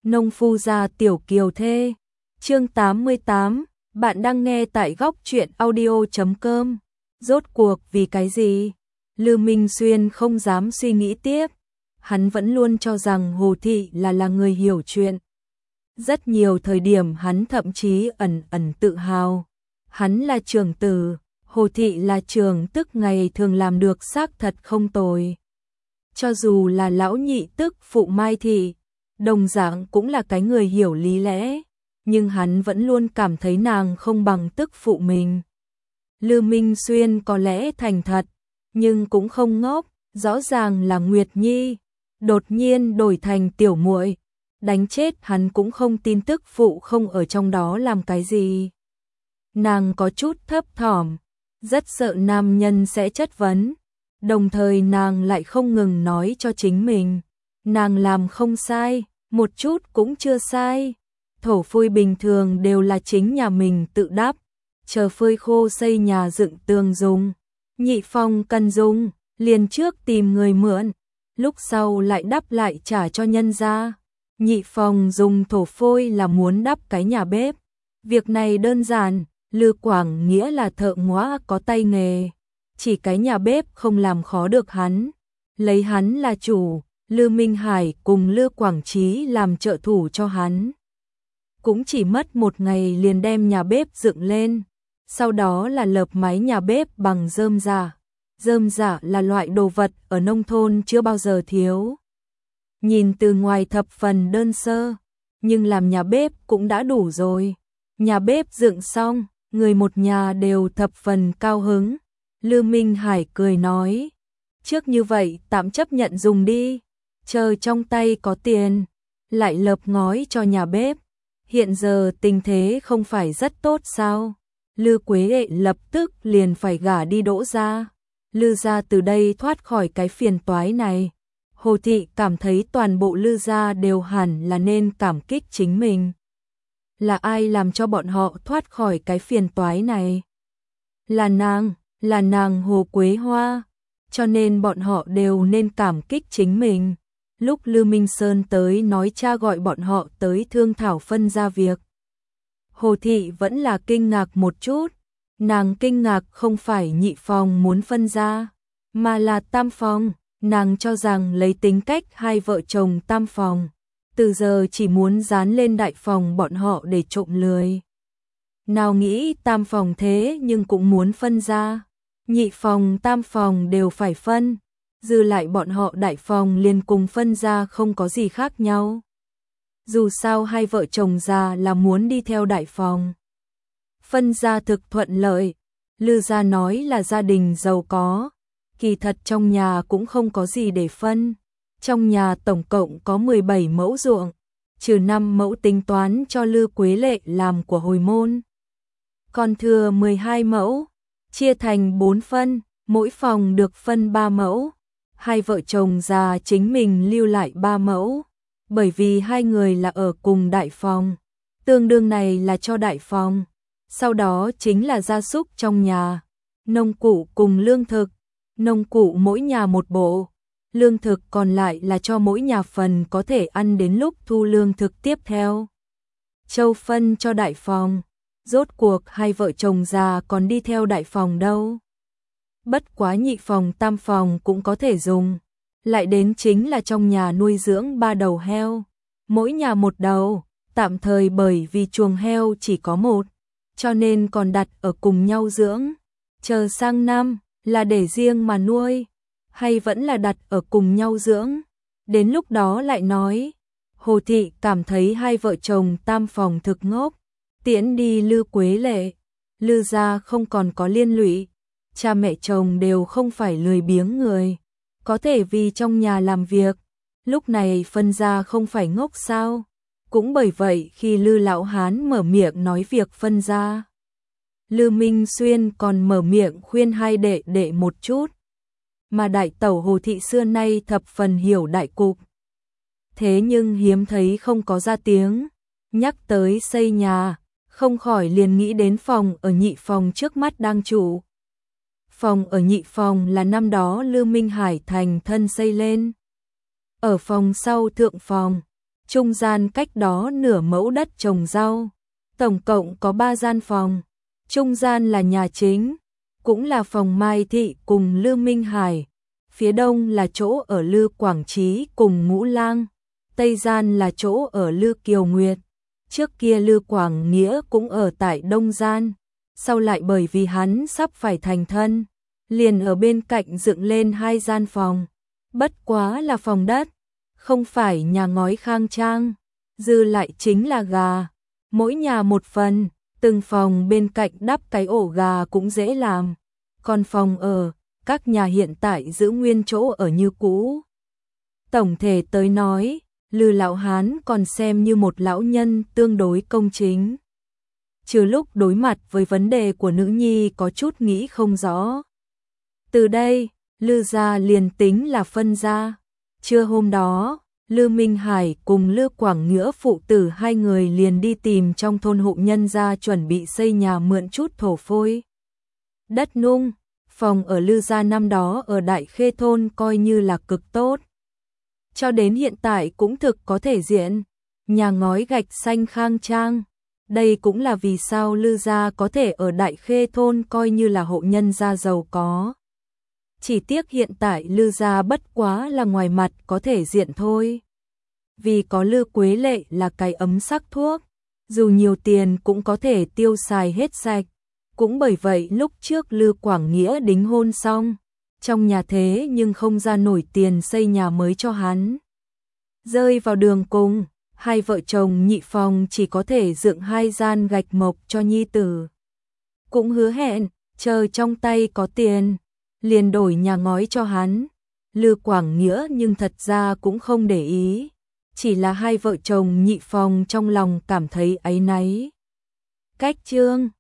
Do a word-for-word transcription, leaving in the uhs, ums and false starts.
Nông phu gia tiểu kiều thê. Chương tám mươi tám, bạn đang nghe tại góc truyện audio chấm com. Rốt cuộc vì cái gì? Lư Minh Xuyên không dám suy nghĩ tiếp. Hắn vẫn luôn cho rằng Hồ Thị là là người hiểu chuyện. Rất nhiều thời điểm hắn thậm chí ẩn ẩn tự hào. Hắn là trưởng tử, Hồ Thị là trưởng tức, ngày thường làm được xác thật không tồi. Cho dù là lão nhị tức phụ Mai Thị, đồng dạng cũng là cái người hiểu lý lẽ, nhưng hắn vẫn luôn cảm thấy nàng không bằng tức phụ mình. Lư Minh Xuyên có lẽ thành thật, nhưng cũng không ngốc, rõ ràng là Nguyệt Nhi, đột nhiên đổi thành tiểu muội, đánh chết hắn cũng không tin tức phụ không ở trong đó làm cái gì. Nàng có chút thấp thỏm, rất sợ nam nhân sẽ chất vấn, đồng thời nàng lại không ngừng nói cho chính mình, nàng làm không sai, một chút cũng chưa sai. Thổ phôi bình thường đều là chính nhà mình tự đắp, chờ phơi khô xây nhà dựng tường dùng. Nhị Phong cần dùng, liền trước tìm người mượn, lúc sau lại đắp lại trả cho nhân gia. Nhị Phong dùng thổ phôi là muốn đắp cái nhà bếp. Việc này đơn giản, Lư Quảng Nghĩa là thợ ngóa có tay nghề, chỉ cái nhà bếp không làm khó được hắn. Lấy hắn là chủ, Lư Minh Hải cùng Lư Quảng Trí làm trợ thủ cho hắn. Cũng chỉ mất một ngày liền đem nhà bếp dựng lên, sau đó là lợp mái nhà bếp bằng rơm rạ. Rơm rạ là loại đồ vật ở nông thôn chưa bao giờ thiếu. Nhìn từ ngoài thập phần đơn sơ, nhưng làm nhà bếp cũng đã đủ rồi. Nhà bếp dựng xong, người một nhà đều thập phần cao hứng. Lư Minh Hải cười nói, trước như vậy tạm chấp nhận dùng đi, chờ trong tay có tiền, lại lợp ngói cho nhà bếp. Hiện giờ tình thế không phải rất tốt sao? Lư Quế Lệ lập tức liền phải gả đi Đỗ gia. Lư gia từ đây thoát khỏi cái phiền toái này. Hồ Thị cảm thấy toàn bộ Lư gia đều hẳn là nên cảm kích chính mình. Là ai làm cho bọn họ thoát khỏi cái phiền toái này? Là nàng, là nàng Hồ Quế Hoa. Cho nên bọn họ đều nên cảm kích chính mình. Lúc Lư Minh Sơn tới nói cha gọi bọn họ tới thương thảo phân ra việc, Hồ Thị vẫn là kinh ngạc một chút. Nàng kinh ngạc không phải Nhị Phong muốn phân ra, mà là Tam Phong. Nàng cho rằng lấy tính cách hai vợ chồng Tam Phong, từ giờ chỉ muốn dán lên Đại Phòng bọn họ để trộm lười. Nào nghĩ Tam Phòng thế nhưng cũng muốn phân ra. Nhị Phòng Tam Phòng đều phải phân, dư lại bọn họ Đại Phòng liền cùng phân ra không có gì khác nhau. Dù sao hai vợ chồng già là muốn đi theo Đại Phòng. Phân ra thực thuận lợi. Lư gia nói là gia đình giàu có, kỳ thật trong nhà cũng không có gì để phân. Trong nhà tổng cộng có mười bảy mẫu ruộng, trừ năm mẫu tính toán cho Lư Quế Lệ làm của hồi môn. Còn thừa mười hai mẫu, chia thành bốn phân, mỗi phòng được phân ba mẫu. Hai vợ chồng già chính mình lưu lại ba mẫu, bởi vì hai người là ở cùng Đại Phòng, tương đương này là cho Đại Phòng. Sau đó chính là gia súc trong nhà, nông cụ cùng lương thực. Nông cụ mỗi nhà một bộ, lương thực còn lại là cho mỗi nhà phần có thể ăn đến lúc thu lương thực tiếp theo. Châu phân cho Đại Phòng, rốt cuộc hai vợ chồng già còn đi theo Đại Phòng đâu. Bất quá Nhị Phòng Tam Phòng cũng có thể dùng. Lại đến chính là trong nhà nuôi dưỡng ba đầu heo, mỗi nhà một đầu, tạm thời bởi vì chuồng heo chỉ có một, cho nên còn đặt ở cùng nhau dưỡng. Chờ sang năm là để riêng mà nuôi, hay vẫn là đặt ở cùng nhau dưỡng? Đến lúc đó lại nói. Hồ Thị cảm thấy hai vợ chồng Tam Phòng thực ngốc, tiễn đi Lư Quế Lệ, Lư gia không còn có liên lụy, cha mẹ chồng đều không phải lười biếng người, có thể vì trong nhà làm việc. Lúc này phân ra không phải ngốc sao? Cũng bởi vậy khi Lư lão hán mở miệng nói việc phân ra, Lư Minh Xuyên còn mở miệng khuyên hai đệ đệ một chút. Mà đại tẩu Hồ Thị xưa nay thập phần hiểu đại cục, thế nhưng hiếm thấy không có ra tiếng. Nhắc tới xây nhà, không khỏi liền nghĩ đến phòng ở Nhị Phòng trước mắt đang trụ. Phòng ở Nhị Phòng là năm đó Lư Minh Hải thành thân xây lên. Ở phòng sau thượng phòng, trung gian cách đó nửa mẫu đất trồng rau. Tổng cộng có ba gian phòng, trung gian là nhà chính, cũng là phòng Mai Thị cùng Lư Minh Hải. Phía đông là chỗ ở Lư Quảng Trí cùng Ngũ Lang, tây gian là chỗ ở Lư Kiều Nguyệt. Trước kia Lư Quảng Nghĩa cũng ở tại đông gian, sau lại bởi vì hắn sắp phải thành thân, liền ở bên cạnh dựng lên hai gian phòng. Bất quá là phòng đất, không phải nhà ngói khang trang, dư lại chính là gà, mỗi nhà một phần, từng phòng bên cạnh đắp cái ổ gà cũng dễ làm. Còn phòng ở, các nhà hiện tại giữ nguyên chỗ ở như cũ. Tổng thể tới nói, Lư lão hán còn xem như một lão nhân tương đối công chính. Trừ lúc đối mặt với vấn đề của nữ nhi có chút nghĩ không rõ. Từ đây, Lư gia liền tính là phân gia. Trưa hôm đó, Lư Minh Hải cùng Lư Quảng Nghĩa phụ tử hai người liền đi tìm trong thôn hộ nhân gia chuẩn bị xây nhà mượn chút thổ phôi. Đất nung, phòng ở Lư gia năm đó ở Đại Khê thôn coi như là cực tốt. Cho đến hiện tại cũng thực có thể diện, nhà ngói gạch xanh khang trang. Đây cũng là vì sao Lư gia có thể ở Đại Khê thôn coi như là hộ nhân gia giàu có. Chỉ tiếc hiện tại Lư gia bất quá là ngoài mặt có thể diện thôi. Vì có Lư Quế Lệ là cái ấm sắc thuốc, dù nhiều tiền cũng có thể tiêu xài hết sạch. Cũng bởi vậy lúc trước Lư Quảng Nghĩa đính hôn xong, trong nhà thế nhưng không ra nổi tiền xây nhà mới cho hắn. Rơi vào đường cùng, hai vợ chồng Nhị Phong chỉ có thể dựng hai gian gạch mộc cho nhi tử. Cũng hứa hẹn, chờ trong tay có tiền, liền đổi nhà ngói cho hắn. Lư Quảng Nghĩa nhưng thật ra cũng không để ý, chỉ là hai vợ chồng Nhị Phong trong lòng cảm thấy áy náy. Cách chương